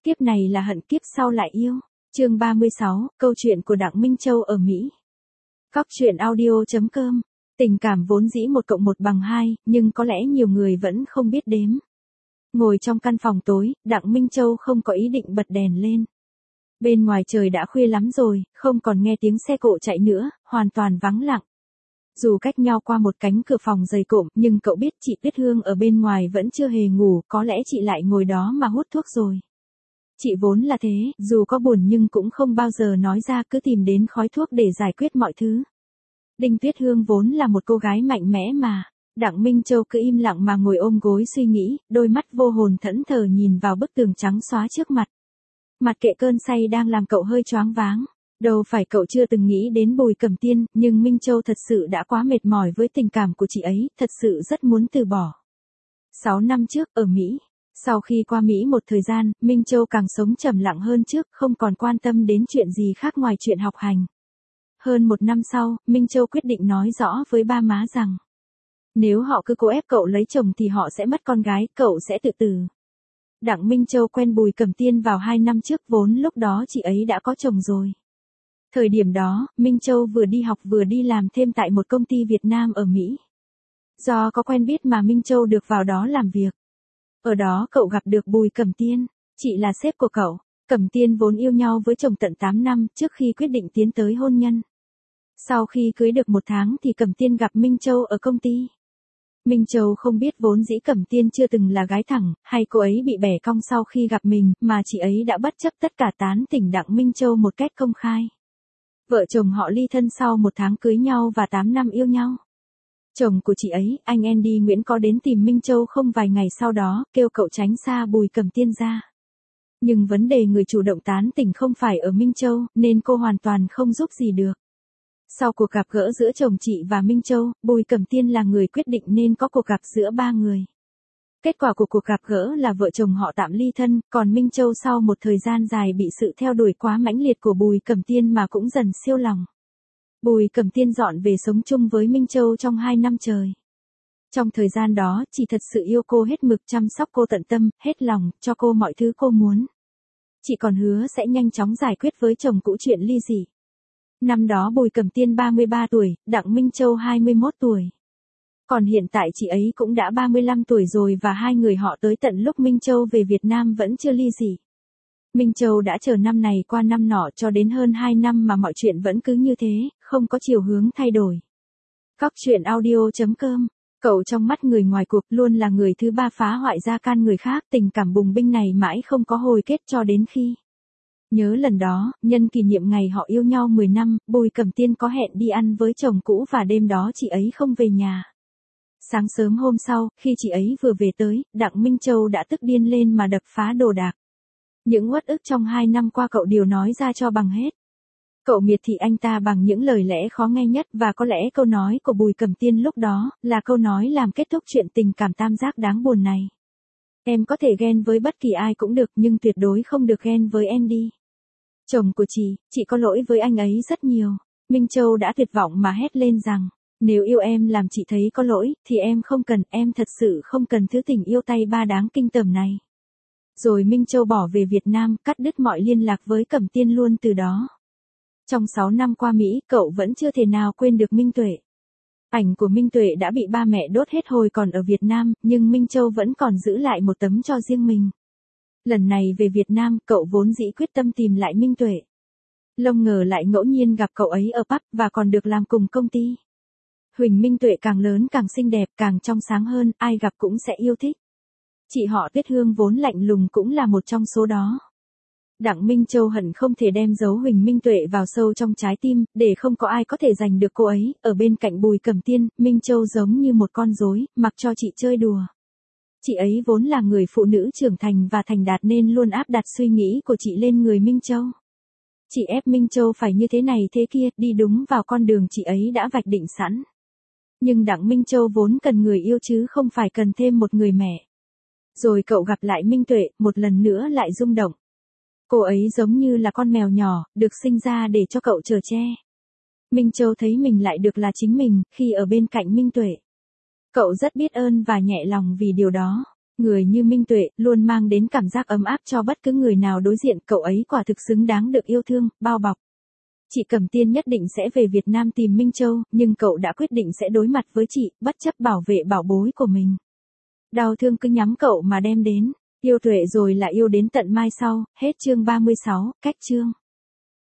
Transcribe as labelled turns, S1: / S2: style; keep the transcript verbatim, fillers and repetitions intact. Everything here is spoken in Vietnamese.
S1: Kiếp này là hận, kiếp sau lại yêu. Chương ba mươi sáu, câu chuyện của Đặng Minh Châu ở Mỹ. Cóc truyện audio chấm com. Tình cảm vốn dĩ một cộng một bằng hai, nhưng có lẽ nhiều người vẫn không biết đếm. Ngồi trong căn phòng tối, Đặng Minh Châu không có ý định bật đèn lên. Bên ngoài trời đã khuya lắm rồi, không còn nghe tiếng xe cộ chạy nữa, hoàn toàn vắng lặng. Dù cách nhau qua một cánh cửa phòng dày cộm, nhưng cậu biết chị Tuyết Hương ở bên ngoài vẫn chưa hề ngủ, có lẽ chị lại ngồi đó mà hút thuốc rồi. Chị vốn là thế, dù có buồn nhưng cũng không bao giờ nói ra, cứ tìm đến khói thuốc để giải quyết mọi thứ. Đinh Tuyết Hương vốn là một cô gái mạnh mẽ mà. Đặng Minh Châu cứ im lặng mà ngồi ôm gối suy nghĩ, đôi mắt vô hồn thẫn thờ nhìn vào bức tường trắng xóa trước mặt. Mặt kệ cơn say đang làm cậu hơi choáng váng. Đâu phải cậu chưa từng nghĩ đến Bùi Cẩm Tiên, nhưng Minh Châu thật sự đã quá mệt mỏi với tình cảm của chị ấy, thật sự rất muốn từ bỏ. Sáu năm trước, ở Mỹ. Sau khi qua Mỹ một thời gian, Minh Châu càng sống trầm lặng hơn trước, không còn quan tâm đến chuyện gì khác ngoài chuyện học hành. Hơn một năm sau, Minh Châu quyết định nói rõ với ba má rằng, nếu họ cứ cố ép cậu lấy chồng thì họ sẽ mất con gái, cậu sẽ tự tử. Đặng Minh Châu quen Bùi Cẩm Tiên vào hai năm trước, vốn lúc đó chị ấy đã có chồng rồi. Thời điểm đó, Minh Châu vừa đi học vừa đi làm thêm tại một công ty Việt Nam ở Mỹ. Do có quen biết mà Minh Châu được vào đó làm việc. Ở đó cậu gặp được Bùi Cẩm Tiên, chị là sếp của cậu. Cẩm Tiên vốn yêu nhau với chồng tận tám năm trước khi quyết định tiến tới hôn nhân. Sau khi cưới được một tháng thì Cẩm Tiên gặp Minh Châu ở công ty. Minh Châu không biết vốn dĩ Cẩm Tiên chưa từng là gái thẳng, hay cô ấy bị bẻ cong sau khi gặp mình, mà chị ấy đã bất chấp tất cả tán tỉnh Đặng Minh Châu một cách công khai. Vợ chồng họ ly thân sau một tháng cưới nhau và tám năm yêu nhau. Chồng của chị ấy, anh Andy Nguyễn có đến tìm Minh Châu không vài ngày sau đó, kêu cậu tránh xa Bùi Cẩm Tiên ra. Nhưng vấn đề người chủ động tán tỉnh không phải ở Minh Châu, nên cô hoàn toàn không giúp gì được. Sau cuộc gặp gỡ giữa chồng chị và Minh Châu, Bùi Cẩm Tiên là người quyết định nên có cuộc gặp giữa ba người. Kết quả của cuộc gặp gỡ là vợ chồng họ tạm ly thân, còn Minh Châu sau một thời gian dài bị sự theo đuổi quá mãnh liệt của Bùi Cẩm Tiên mà cũng dần siêu lòng. Bùi Cẩm Tiên dọn về sống chung với Minh Châu trong hai năm trời. Trong thời gian đó, chị thật sự yêu cô hết mực, chăm sóc cô tận tâm, hết lòng, cho cô mọi thứ cô muốn. Chị còn hứa sẽ nhanh chóng giải quyết với chồng cũ chuyện ly dị. Năm đó Bùi Cẩm Tiên ba mươi ba tuổi, Đặng Minh Châu hai mươi mốt tuổi. Còn hiện tại chị ấy cũng đã ba mươi lăm tuổi rồi và hai người họ tới tận lúc Minh Châu về Việt Nam vẫn chưa ly dị. Minh Châu đã chờ năm này qua năm nọ cho đến hơn hai năm mà mọi chuyện vẫn cứ như thế, không có chiều hướng thay đổi. Cóc truyện audio chấm com. Cậu trong mắt người ngoài cuộc luôn là người thứ ba phá hoại gia can người khác, tình cảm bùng binh này mãi không có hồi kết cho đến khi. Nhớ lần đó, nhân kỷ niệm ngày họ yêu nhau mười năm, Bùi Cẩm Tiên có hẹn đi ăn với chồng cũ và đêm đó chị ấy không về nhà. Sáng sớm hôm sau, khi chị ấy vừa về tới, Đặng Minh Châu đã tức điên lên mà đập phá đồ đạc. Những uất ức trong hai năm qua cậu đều nói ra cho bằng hết. Cậu miệt thị anh ta bằng những lời lẽ khó nghe nhất và có lẽ câu nói của Bùi Cẩm Tiên lúc đó là câu nói làm kết thúc chuyện tình cảm tam giác đáng buồn này. Em có thể ghen với bất kỳ ai cũng được nhưng tuyệt đối không được ghen với Andy. Chồng của chị, chị có lỗi với anh ấy rất nhiều. Minh Châu đã tuyệt vọng mà hét lên rằng, nếu yêu em làm chị thấy có lỗi, thì em không cần, em thật sự không cần thứ tình yêu tay ba đáng kinh tởm này. Rồi Minh Châu bỏ về Việt Nam, cắt đứt mọi liên lạc với Cẩm Tiên luôn từ đó. Trong sáu năm qua Mỹ, cậu vẫn chưa thể nào quên được Minh Tuệ. Ảnh của Minh Tuệ đã bị ba mẹ đốt hết hồi còn ở Việt Nam, nhưng Minh Châu vẫn còn giữ lại một tấm cho riêng mình. Lần này về Việt Nam, cậu vốn dĩ quyết tâm tìm lại Minh Tuệ. Không ngờ lại ngẫu nhiên gặp cậu ấy ở pub và còn được làm cùng công ty. Huỳnh Minh Tuệ càng lớn càng xinh đẹp, càng trong sáng hơn, ai gặp cũng sẽ yêu thích. Chị họ Tuyết Hương vốn lạnh lùng cũng là một trong số đó. Đặng Minh Châu hận không thể đem dấu Huỳnh Minh Tuệ vào sâu trong trái tim, để không có ai có thể giành được cô ấy. Ở bên cạnh Bùi Cẩm Tiên, Minh Châu giống như một con rối, mặc cho chị chơi đùa. Chị ấy vốn là người phụ nữ trưởng thành và thành đạt nên luôn áp đặt suy nghĩ của chị lên người Minh Châu. Chị ép Minh Châu phải như thế này thế kia, đi đúng vào con đường chị ấy đã vạch định sẵn. Nhưng Đặng Minh Châu vốn cần người yêu chứ không phải cần thêm một người mẹ. Rồi cậu gặp lại Minh Tuệ, một lần nữa lại rung động. Cô ấy giống như là con mèo nhỏ, được sinh ra để cho cậu chở che. Minh Châu thấy mình lại được là chính mình, khi ở bên cạnh Minh Tuệ. Cậu rất biết ơn và nhẹ lòng vì điều đó. Người như Minh Tuệ, luôn mang đến cảm giác ấm áp cho bất cứ người nào đối diện, cậu ấy quả thực xứng đáng được yêu thương, bao bọc. Chị Cẩm Tiên nhất định sẽ về Việt Nam tìm Minh Châu, nhưng cậu đã quyết định sẽ đối mặt với chị, bất chấp bảo vệ bảo bối của mình. Đau thương cứ nhắm cậu mà đem đến, yêu Tuệ rồi lại yêu đến tận mai sau, hết chương ba mươi sáu, cách chương.